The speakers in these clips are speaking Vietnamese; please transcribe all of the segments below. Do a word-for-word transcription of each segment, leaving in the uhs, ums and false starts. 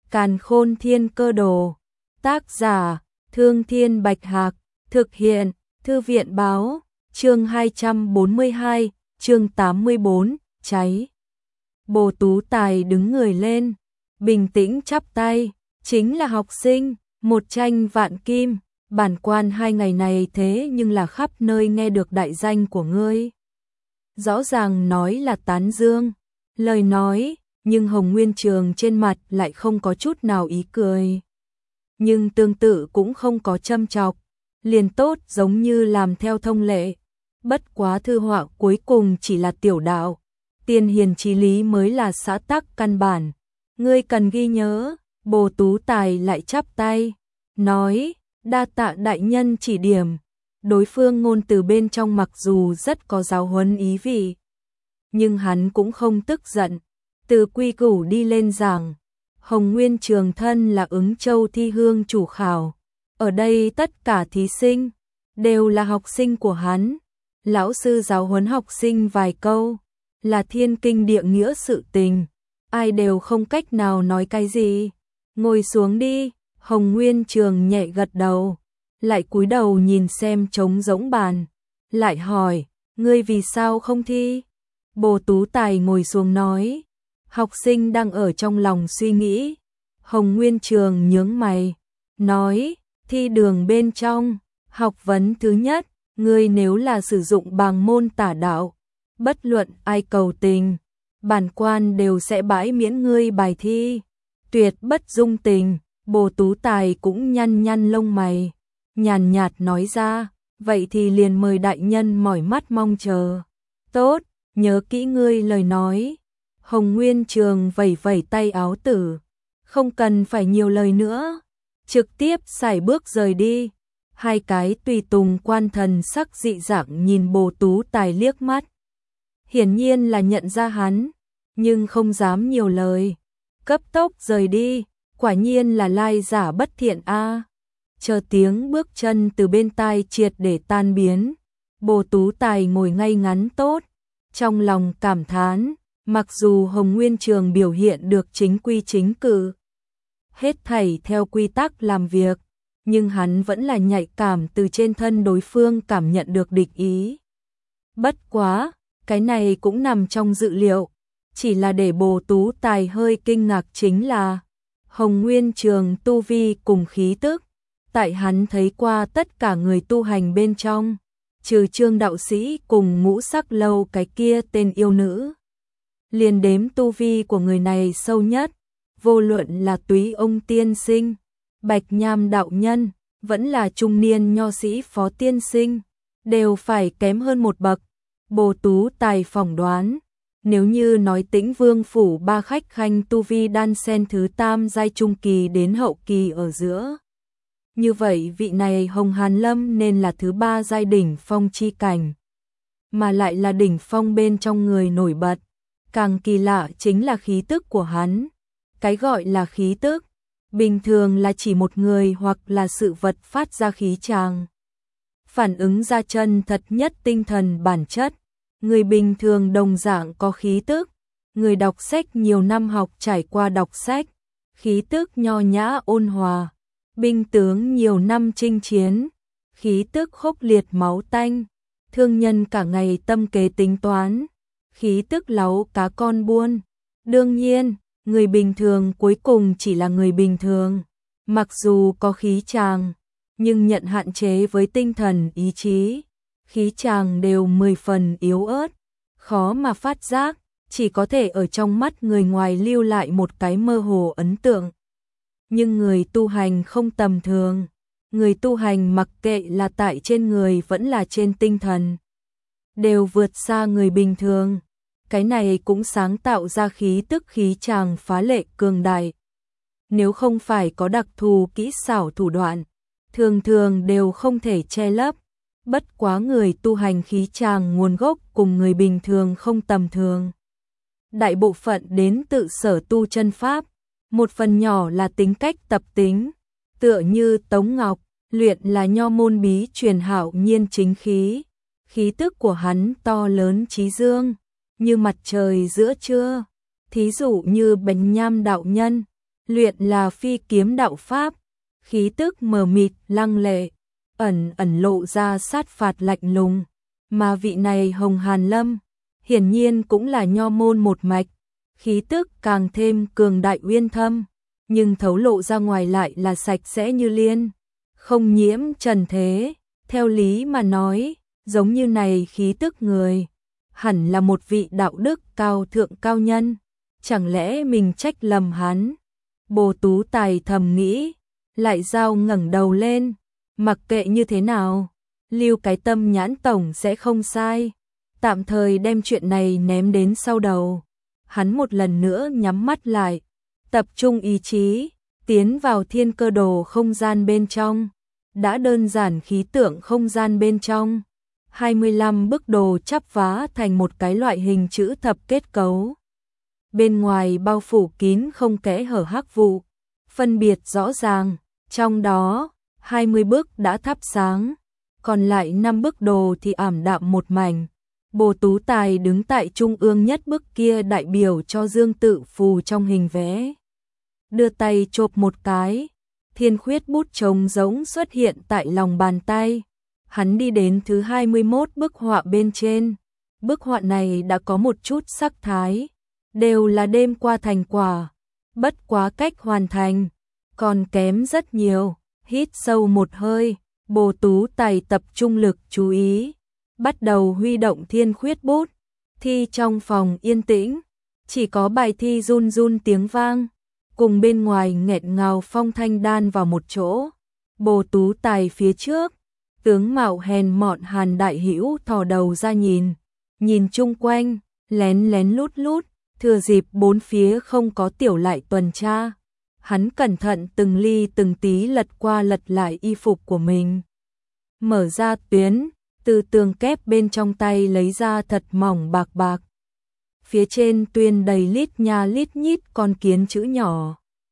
Càn Khôn Thiên Cơ Đồ. Tác giả: Thương Thiên Bạch Hạc. Thực hiện: Thư viện Báo. Chương hai trăm bốn mươi hai, chương tám mươi bốn, cháy. Bồ Tú Tài đứng người lên, bình tĩnh chắp tay, chính là học sinh, một tranh vạn kim, bản quan hai ngày này thế nhưng là khắp nơi nghe được đại danh của ngươi. Rõ ràng nói là tán dương, lời nói, nhưng Hồng Nguyên Trường trên mặt lại không có chút nào ý cười. Nhưng tương tự cũng không có châm chọc, liền tốt giống như làm theo thông lệ. Bất quá thư họa cuối cùng chỉ là tiểu đạo, tiên hiền chí lý mới là xã tắc căn bản. Ngươi cần ghi nhớ. Bồ Tú Tài lại chắp tay, nói, đa tạ đại nhân chỉ điểm. Đối phương ngôn từ bên trong mặc dù rất có giáo huấn ý vị, nhưng hắn cũng không tức giận. Từ quy củ đi lên giảng, Hồng Nguyên Trường thân là Ứng Châu thi hương chủ khảo. Ở đây tất cả thí sinh đều là học sinh của hắn. Lão sư giáo huấn học sinh vài câu, là thiên kinh địa nghĩa sự tình, ai đều không cách nào nói cái gì. Ngồi xuống đi. Hồng Nguyên Trường nhẹ gật đầu, lại cúi đầu nhìn xem trống rỗng bàn, lại hỏi, ngươi vì sao không thi? Bồ Tú Tài ngồi xuống nói, học sinh đang ở trong lòng suy nghĩ. Hồng Nguyên Trường nhướng mày, nói, thi đường bên trong, học vấn thứ nhất, ngươi nếu là sử dụng bàng môn tả đạo, bất luận ai cầu tình, bản quan đều sẽ bãi miễn ngươi bài thi, tuyệt bất dung tình. Bồ Tú Tài cũng nhăn nhăn lông mày, nhàn nhạt nói ra, vậy thì liền mời đại nhân mỏi mắt mong chờ. Tốt, nhớ kỹ ngươi lời nói. Hồng Nguyên Trường vẩy vẩy tay áo tử, không cần phải nhiều lời nữa, trực tiếp sải bước rời đi. Hai cái tùy tùng quan thần sắc dị dạng nhìn Bồ Tú Tài liếc mắt, hiển nhiên là nhận ra hắn, nhưng không dám nhiều lời, cấp tốc rời đi. Quả nhiên là lai giả bất thiện a. À. Chờ tiếng bước chân từ bên tai triệt để tan biến, Bồ Tú Tài ngồi ngay ngắn tốt, trong lòng cảm thán, mặc dù Hồng Nguyên Trường biểu hiện được chính quy chính cử, hết thảy theo quy tắc làm việc, nhưng hắn vẫn là nhạy cảm từ trên thân đối phương cảm nhận được địch ý. Bất quá, cái này cũng nằm trong dự liệu, chỉ là để Bồ Tú Tài hơi kinh ngạc chính là Hồng Nguyên Trường tu vi cùng khí tức, tại hắn thấy qua tất cả người tu hành bên trong, trừ Trương đạo sĩ cùng Ngũ Sắc Lâu cái kia tên yêu nữ, liền đếm tu vi của người này sâu nhất, vô luận là Túy ông tiên sinh, Bạch Nham đạo nhân, vẫn là trung niên nho sĩ Phó tiên sinh, đều phải kém hơn một bậc. Bồ Tú Tài phỏng đoán, nếu như nói Tĩnh Vương phủ ba khách khanh tu vi đan sen thứ tam giai trung kỳ đến hậu kỳ ở giữa, như vậy vị này Hồng Hàn Lâm nên là thứ ba giai đỉnh phong chi cảnh, mà lại là đỉnh phong bên trong người nổi bật. Càng kỳ lạ chính là khí tức của hắn. Cái gọi là khí tức, bình thường là chỉ một người hoặc là sự vật phát ra khí tràng, phản ứng ra chân thật nhất tinh thần bản chất. Người bình thường đồng dạng có khí tức, người đọc sách nhiều năm học trải qua đọc sách, khí tức nho nhã ôn hòa, binh tướng nhiều năm chinh chiến, khí tức khốc liệt máu tanh, thương nhân cả ngày tâm kế tính toán, khí tức láu cá con buôn. Đương nhiên, người bình thường cuối cùng chỉ là người bình thường, mặc dù có khí tràng, nhưng nhận hạn chế với tinh thần ý chí. Khí tràng đều mười phần yếu ớt, khó mà phát giác, chỉ có thể ở trong mắt người ngoài lưu lại một cái mơ hồ ấn tượng. Nhưng người tu hành không tầm thường, người tu hành mặc kệ là tại trên người vẫn là trên tinh thần, đều vượt xa người bình thường. Cái này cũng sáng tạo ra khí tức khí tràng phá lệ cường đại. Nếu không phải có đặc thù kỹ xảo thủ đoạn, thường thường đều không thể che lấp. Bất quá người tu hành khí tràng nguồn gốc cùng người bình thường không tầm thường. Đại bộ phận đến tự sở tu chân pháp, một phần nhỏ là tính cách tập tính, tựa như Tống Ngọc, luyện là nho môn bí truyền hạo nhiên chính khí, khí tức của hắn to lớn trí dương, như mặt trời giữa trưa. Thí dụ như Bạch Nham đạo nhân, luyện là phi kiếm đạo pháp, khí tức mờ mịt lăng lệ, ẩn ẩn lộ ra sát phạt lạnh lùng, mà vị này Hồng Hàn Lâm, hiển nhiên cũng là nho môn một mạch, khí tức càng thêm cường đại uyên thâm, nhưng thấu lộ ra ngoài lại là sạch sẽ như liên, không nhiễm trần thế, theo lý mà nói, giống như này khí tức người, hẳn là một vị đạo đức cao thượng cao nhân, chẳng lẽ mình trách lầm hắn? Bồ Tú Tài thầm nghĩ, lại Giao ngẩng đầu lên, mặc kệ như thế nào, lưu cái tâm nhãn tổng sẽ không sai, tạm thời đem chuyện này ném đến sau đầu. Hắn một lần nữa nhắm mắt lại, tập trung ý chí, tiến vào thiên cơ đồ không gian bên trong, đã đơn giản khí tượng không gian bên trong. hai mươi lăm bức đồ chắp vá thành một cái loại hình chữ thập kết cấu. Bên ngoài bao phủ kín không kẽ hở hắc vụ, phân biệt rõ ràng, trong đó hai mươi bức đã thắp sáng, còn lại năm bức đồ thì ảm đạm một mảnh. Bồ Tú Tài đứng tại trung ương nhất bức kia đại biểu cho Dương Tự Phù trong hình vẽ. Đưa tay chộp một cái, thiên khuyết bút trống giống xuất hiện tại lòng bàn tay. Hắn đi đến thứ hai mươi mốt bức họa bên trên. Bức họa này đã có một chút sắc thái, đều là đêm qua thành quả, bất quá cách hoàn thành, còn kém rất nhiều. Hít sâu một hơi, Bồ Tú Tài tập trung lực chú ý, bắt đầu huy động thiên khuyết bút, thi trong phòng yên tĩnh, chỉ có bài thi run run tiếng vang, cùng bên ngoài nghẹn ngào phong thanh đan vào một chỗ. Bồ Tú Tài phía trước, tướng mạo hèn mọn Hàn Đại Hữu thò đầu ra nhìn, nhìn chung quanh, lén lén lút lút, thừa dịp bốn phía không có tiểu lại tuần tra. Hắn cẩn thận từng ly từng tí lật qua lật lại y phục của mình. Mở ra tuyến, từ tường kép bên trong tay lấy ra thật mỏng bạc bạc. Phía trên tuyên đầy lít nha lít nhít con kiến chữ nhỏ.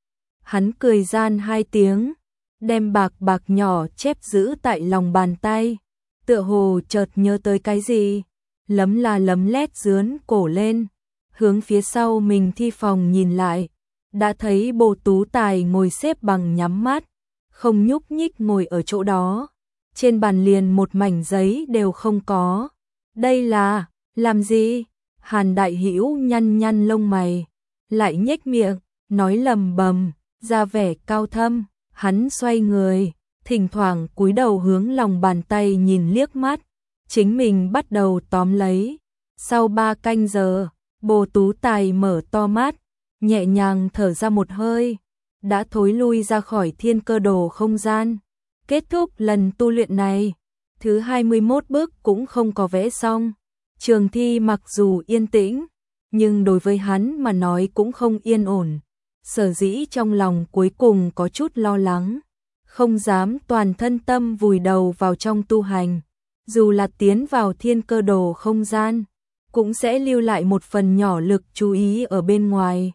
Hắn cười gian hai tiếng, đem bạc bạc nhỏ chép giữ tại lòng bàn tay. Tựa hồ chợt nhớ tới cái gì, lấm la lấm lét dướn cổ lên, hướng phía sau mình thi phòng nhìn lại. Đã thấy Bồ Tú Tài ngồi xếp bằng nhắm mắt, không nhúc nhích ngồi ở chỗ đó. Trên bàn liền một mảnh giấy đều không có. Đây là, làm gì? Hàn Đại Hữu nhăn nhăn lông mày, lại nhếch miệng, nói lầm bầm, ra vẻ cao thâm. Hắn xoay người, thỉnh thoảng cúi đầu hướng lòng bàn tay nhìn liếc mắt, chính mình bắt đầu tóm lấy. Sau ba canh giờ, Bồ Tú Tài mở to mắt, nhẹ nhàng thở ra một hơi, đã thối lui ra khỏi thiên cơ đồ không gian. Kết thúc lần tu luyện này, thứ hai mươi mốt bước cũng không có vẽ xong. Trường thi mặc dù yên tĩnh, nhưng đối với hắn mà nói cũng không yên ổn. Sở dĩ trong lòng cuối cùng có chút lo lắng, không dám toàn thân tâm vùi đầu vào trong tu hành. Dù là tiến vào thiên cơ đồ không gian, cũng sẽ lưu lại một phần nhỏ lực chú ý ở bên ngoài,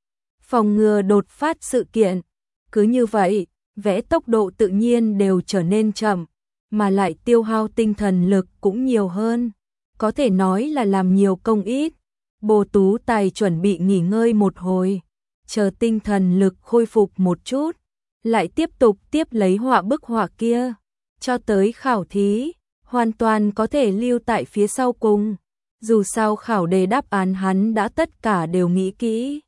phòng ngừa đột phát sự kiện. Cứ như vậy, vẽ tốc độ tự nhiên đều trở nên chậm, mà lại tiêu hao tinh thần lực cũng nhiều hơn. Có thể nói là làm nhiều công ít. Bồ Tú Tài chuẩn bị nghỉ ngơi một hồi, chờ tinh thần lực khôi phục một chút, lại tiếp tục tiếp lấy họa bức họa kia. Cho tới khảo thí, hoàn toàn có thể lưu tại phía sau cùng. Dù sao khảo đề đáp án hắn đã tất cả đều nghĩ kỹ,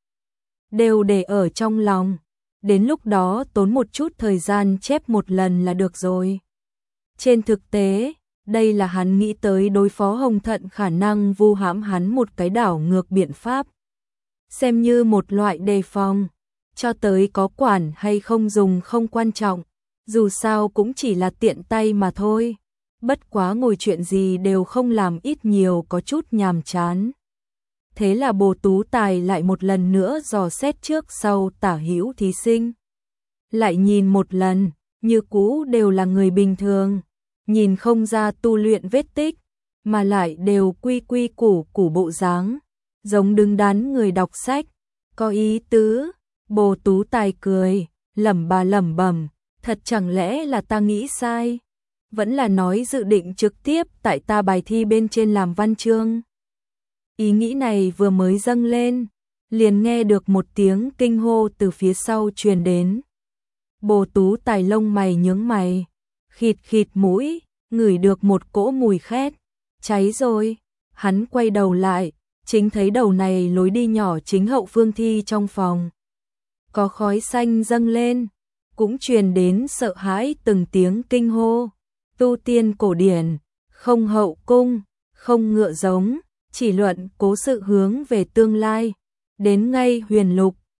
đều để ở trong lòng. Đến lúc đó tốn một chút thời gian chép một lần là được rồi. Trên thực tế, đây là hắn nghĩ tới đối phó Hồng Thận khả năng vu hãm hắn một cái đảo ngược biện pháp. Xem như một loại đề phòng, cho tới có quản hay không dùng không quan trọng, dù sao cũng chỉ là tiện tay mà thôi. Bất quá ngồi chuyện gì đều không làm ít nhiều có chút nhàm chán. Thế là Bồ Tú Tài lại một lần nữa dò xét trước sau tả hữu thí sinh. Lại nhìn một lần, như cũ đều là người bình thường, nhìn không ra tu luyện vết tích, mà lại đều quy quy củ củ bộ dáng, giống đứng đắn người đọc sách, có ý tứ. Bồ Tú Tài cười, lẩm bà lẩm bẩm, thật chẳng lẽ là ta nghĩ sai? Vẫn là nói dự định trực tiếp tại ta bài thi bên trên làm văn chương. Ý nghĩ này vừa mới dâng lên, liền nghe được một tiếng kinh hô từ phía sau truyền đến. Bồ Tú Tài lông mày nhướng mày, khịt khịt mũi, ngửi được một cỗ mùi khét, cháy rồi. Hắn quay đầu lại, chính thấy đầu này lối đi nhỏ chính hậu phương thi trong phòng. Có khói xanh dâng lên, cũng truyền đến sợ hãi từng tiếng kinh hô. Tu tiên cổ điển, không hậu cung, không ngựa giống, chỉ luận cố sự hướng về tương lai. Đến ngay huyền lục,